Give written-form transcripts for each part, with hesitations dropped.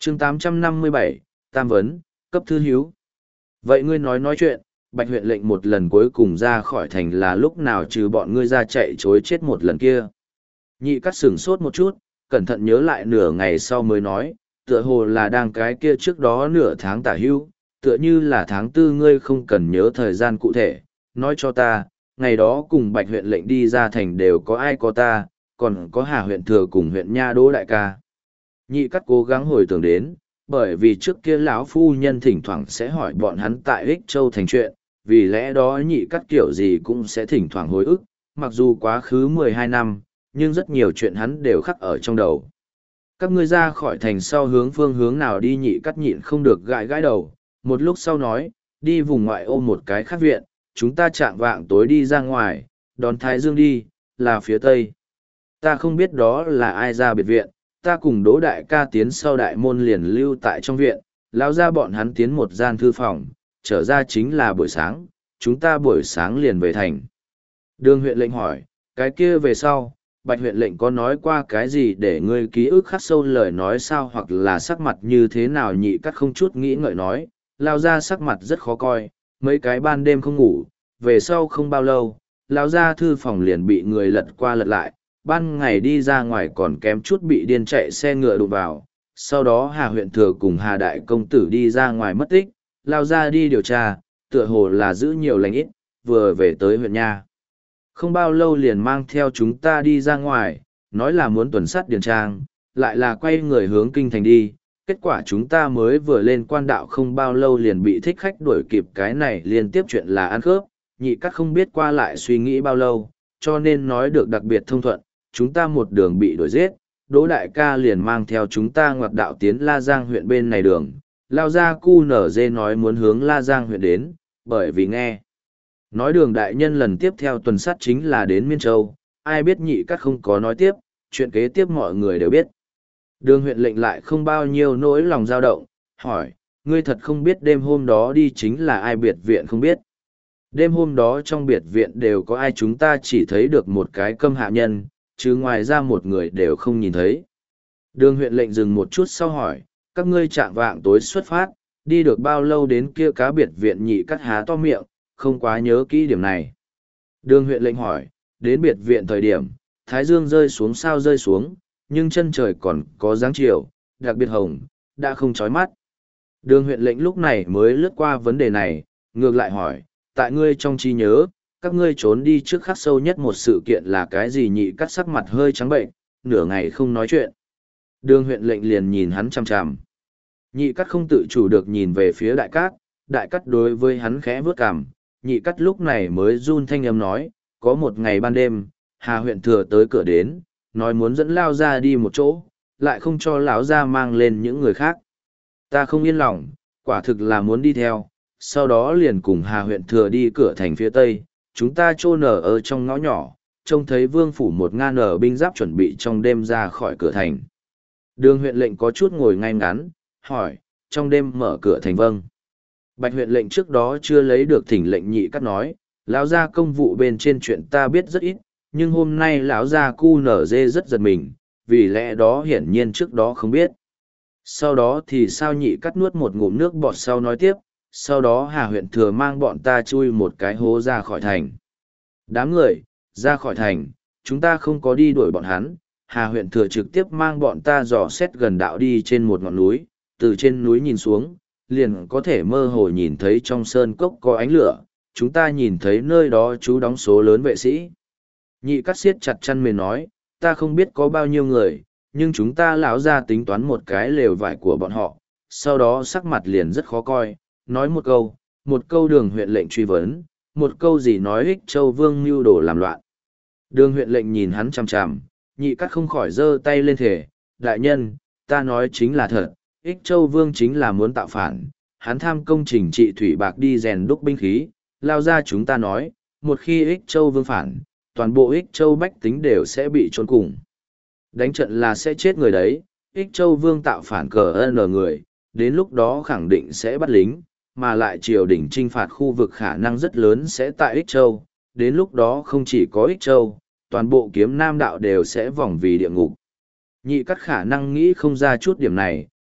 chương 857, Tam Vấn, cấp thư hiếu. Vậy ngươi nói chuyện, Bạch huyện lệnh một lần cuối cùng ra khỏi thành là lúc nào trừ bọn ngươi ra chạy chối chết một lần kia. Nhị cắt sửng sốt một chút, cẩn thận nhớ lại nửa ngày sau mới nói, tựa hồ là đang cái kia trước đó nửa tháng tả hưu, tựa như là tháng tư ngươi không cần nhớ thời gian cụ thể, nói cho ta, ngày đó cùng Bạch huyện lệnh đi ra thành đều có ai có ta, còn có Hà huyện thừa cùng huyện Nha Đỗ đại ca. Nhị cắt cố gắng hồi tưởng đến, bởi vì trước kia lão phu nhân thỉnh thoảng sẽ hỏi bọn hắn tại Ích Châu thành chuyện, vì lẽ đó nhị cắt kiểu gì cũng sẽ thỉnh thoảng hồi ức, mặc dù quá khứ 12 năm, nhưng rất nhiều chuyện hắn đều khắc ở trong đầu. Các ngươi ra khỏi thành sau hướng phương hướng nào đi, nhị cắt nhịn không được gãi gãi đầu, một lúc sau nói, đi vùng ngoại ô một cái khác viện, chúng ta chạm vạng tối đi ra ngoài, đón Thái Dương đi, là phía tây. Ta không biết đó là ai ra biệt viện, ta cùng Đỗ đại ca tiến sau đại môn liền lưu tại trong viện, lão ra bọn hắn tiến một gian thư phòng, trở ra chính là buổi sáng, chúng ta buổi sáng liền về thành. Đường huyện lệnh hỏi, cái kia về sau, Bạch huyện lệnh có nói qua cái gì để ngươi ký ức khắc sâu lời nói sao, hoặc là sắc mặt như thế nào? Nhị cắt không chút nghĩ ngợi nói, lao ra sắc mặt rất khó coi, mấy cái ban đêm không ngủ, về sau không bao lâu, lao ra thư phòng liền bị người lật qua lật lại, ban ngày đi ra ngoài còn kém chút bị điên chạy xe ngựa đụng vào, sau đó Hà huyện thừa cùng Hà đại công tử đi ra ngoài mất tích, lao ra đi điều tra, tựa hồ là giữ nhiều lành ít, vừa về tới huyện Nha. Không bao lâu liền mang theo chúng ta đi ra ngoài, nói là muốn tuần sát điền trang, lại là quay người hướng kinh thành đi. Kết quả chúng ta mới vừa lên quan đạo không bao lâu liền bị thích khách đuổi kịp, cái này liên tiếp chuyện là ăn khớp, nhị cắt không biết qua lại suy nghĩ bao lâu, cho nên nói được đặc biệt thông thuận, chúng ta một đường bị đuổi giết, Đỗ đại ca liền mang theo chúng ta ngoặt đạo tiến La Giang huyện bên này đường, lao ra cu nở dê nói muốn hướng La Giang huyện đến, bởi vì nghe. Nói đường đại nhân lần tiếp theo tuần sát chính là đến Miên Châu, ai biết nhị cắt không có nói tiếp, chuyện kế tiếp mọi người đều biết. Đường huyện lệnh lại không bao nhiêu nỗi lòng dao động, hỏi, ngươi thật không biết đêm hôm đó đi chính là ai biệt viện không biết. Đêm hôm đó trong biệt viện đều có ai, chúng ta chỉ thấy được một cái câm hạ nhân, chứ ngoài ra một người đều không nhìn thấy. Đường huyện lệnh dừng một chút sau hỏi, các ngươi chạm vạng tối xuất phát, đi được bao lâu đến kia cá biệt viện? Nhị cắt há to miệng, không quá nhớ kỹ điểm này. Đường huyện lệnh hỏi, đến biệt viện thời điểm, Thái Dương rơi xuống sao rơi xuống, nhưng chân trời còn có dáng chiều, đặc biệt hồng, đã không chói mắt. Đường huyện lệnh lúc này mới lướt qua vấn đề này, ngược lại hỏi, tại ngươi trong trí nhớ, các ngươi trốn đi trước khắc sâu nhất một sự kiện là cái gì? Nhị cắt sắc mặt hơi trắng bệnh, nửa ngày không nói chuyện. Đường huyện lệnh liền nhìn hắn chằm chằm. Nhị cắt không tự chủ được nhìn về phía đại cắt đối với hắn khẽ vướt cằm. Nhị cắt lúc này mới run thanh âm nói, có một ngày ban đêm, Hà huyện thừa tới cửa đến, nói muốn dẫn lao ra đi một chỗ, lại không cho lão ra mang lên những người khác. Ta không yên lòng, quả thực là muốn đi theo, sau đó liền cùng Hà huyện thừa đi cửa thành phía tây, chúng ta chôn ở trong ngõ nhỏ, trông thấy vương phủ 1000 binh giáp chuẩn bị trong đêm ra khỏi cửa thành. Đường huyện lệnh có chút ngồi ngay ngắn, hỏi, trong đêm mở cửa thành? Vâng. Bạch huyện lệnh trước đó chưa lấy được thỉnh lệnh. Nhị cắt nói, lão gia công vụ bên trên chuyện ta biết rất ít, nhưng hôm nay lão gia cu nở dê rất giật mình, vì lẽ đó hiển nhiên trước đó không biết. Sau đó thì sao? Nhị cắt nuốt một ngụm nước bọt sau nói tiếp, sau đó Hà huyện thừa mang bọn ta chui một cái hố ra khỏi thành. Đám người ra khỏi thành, chúng ta không có đi đuổi bọn hắn, Hà huyện thừa trực tiếp mang bọn ta dò xét gần đạo đi trên một ngọn núi, từ trên núi nhìn xuống, liền có thể mơ hồ nhìn thấy trong sơn cốc có ánh lửa, chúng ta nhìn thấy nơi đó trú đóng số lớn vệ sĩ. Nhị cắt siết chặt chăn mền nói, ta không biết có bao nhiêu người, nhưng chúng ta lão ra tính toán một cái lều vải của bọn họ, sau đó sắc mặt liền rất khó coi, nói một câu đường huyện lệnh truy vấn, một câu gì nói Ích Châu Vương mưu đồ làm loạn. Đường huyện lệnh nhìn hắn chằm chằm, nhị cắt không khỏi giơ tay lên thể, đại nhân, ta nói chính là thật, Ích Châu Vương chính là muốn tạo phản, hắn tham công trình trị thủy bạc đi rèn đúc binh khí, lao ra chúng ta nói, một khi Ích Châu Vương phản, toàn bộ Ích Châu bách tính đều sẽ bị trốn cùng. Đánh trận là sẽ chết người đấy, Ích Châu Vương tạo phản cờ n người, đến lúc đó khẳng định sẽ bắt lính, mà lại triều đình trinh phạt khu vực khả năng rất lớn sẽ tại Ích Châu, đến lúc đó không chỉ có Ích Châu, toàn bộ kiếm nam đạo đều sẽ vòng vì địa ngục. Nhị cắt khả năng nghĩ không ra chút điểm này,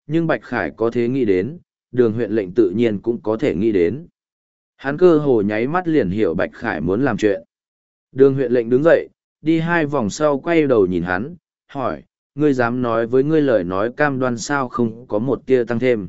nhưng Bạch Khải có thể nghĩ đến, đường huyện lệnh tự nhiên cũng có thể nghĩ đến. Hắn cơ hồ nháy mắt liền hiểu Bạch Khải muốn làm chuyện. Đường huyện lệnh đứng dậy, đi 2 vòng sau quay đầu nhìn hắn, hỏi, ngươi dám nói với ngươi lời nói cam đoan sao không có một tia tăng thêm.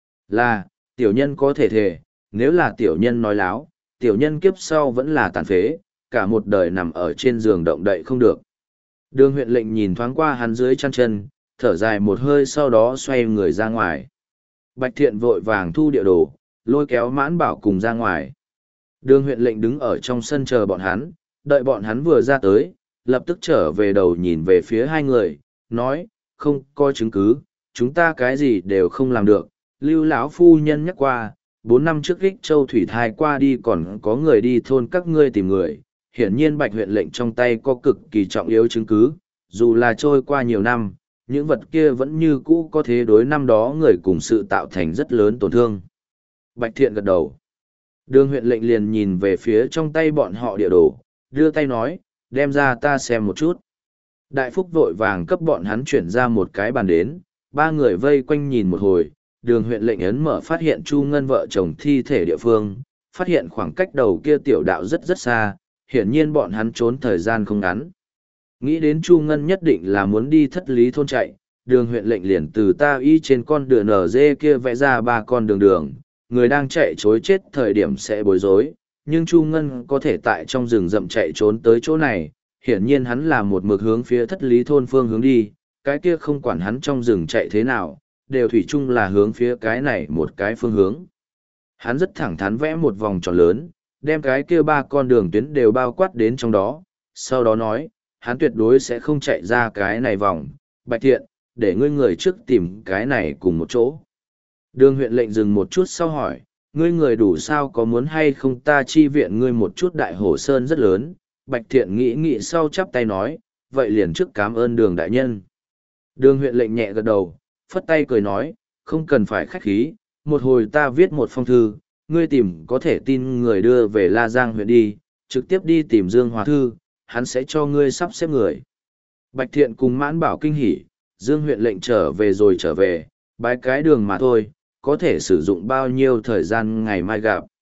Là, tiểu nhân có thể thề, nếu là tiểu nhân nói láo, tiểu nhân kiếp sau vẫn là tàn phế, cả một đời nằm ở trên giường động đậy không được. Đường huyện lệnh nhìn thoáng qua hắn dưới chăn chân, thở dài một hơi sau đó xoay người ra ngoài. Bạch Thiện vội vàng thu địa đồ, lôi kéo Mãn Bảo cùng ra ngoài. Đường huyện lệnh đứng ở trong sân chờ bọn hắn, đợi bọn hắn vừa ra tới, lập tức trở về đầu nhìn về phía 2 người, nói, không có chứng cứ, chúng ta cái gì đều không làm được. Lưu lão phu nhân nhắc qua, 4 năm trước Ích Châu thủy thai qua đi còn có người đi thôn các ngươi tìm người. Hiển nhiên Bạch huyện lệnh trong tay có cực kỳ trọng yếu chứng cứ, dù là trôi qua nhiều năm, những vật kia vẫn như cũ có thế đối năm đó người cùng sự tạo thành rất lớn tổn thương. Bạch Thiện gật đầu. Đường huyện lệnh liền nhìn về phía trong tay bọn họ địa đồ, đưa tay nói, đem ra ta xem một chút. Đại Phúc vội vàng cấp bọn hắn chuyển ra một cái bàn đến, 3 người vây quanh nhìn một hồi, đường huyện lệnh ấn mở phát hiện Chu Ngân vợ chồng thi thể địa phương, phát hiện khoảng cách đầu kia tiểu đạo rất rất xa, hiển nhiên bọn hắn trốn thời gian không ngắn. Nghĩ đến Chu Ngân nhất định là muốn đi Thất Lý thôn chạy, đường huyện lệnh liền từ ta y trên con đường nở dê kia vẽ ra 3 con đường, người đang chạy chối chết thời điểm sẽ bối rối, nhưng Chu Ngân có thể tại trong rừng rậm chạy trốn tới chỗ này, hiển nhiên hắn là một mực hướng phía Thất Lý thôn phương hướng đi, cái kia không quản hắn trong rừng chạy thế nào, đều thủy chung là hướng phía cái này một cái phương hướng. Hắn rất thẳng thắn vẽ một vòng tròn lớn, đem cái kia 3 con đường tuyến đều bao quát đến trong đó, sau đó nói, hắn tuyệt đối sẽ không chạy ra cái này vòng, Bạch Thiện, để ngươi người trước tìm cái này cùng một chỗ. Đường huyện lệnh dừng một chút sau hỏi, ngươi người đủ sao có muốn hay không ta chi viện ngươi một chút đại hổ sơn rất lớn, Bạch Thiện nghĩ nghĩ sau chắp tay nói, vậy liền trước cảm ơn đường đại nhân. Đường huyện lệnh nhẹ gật đầu, phất tay cười nói, không cần phải khách khí, một hồi ta viết một phong thư, ngươi tìm có thể tin người đưa về La Giang huyện đi, trực tiếp đi tìm Dương Hòa Thư, hắn sẽ cho ngươi sắp xếp người. Bạch Thiện cùng Mãn Bảo kinh hỉ, Dương huyện lệnh trở về rồi trở về, bái cái đường mà thôi, có thể sử dụng bao nhiêu thời gian ngày mai gặp.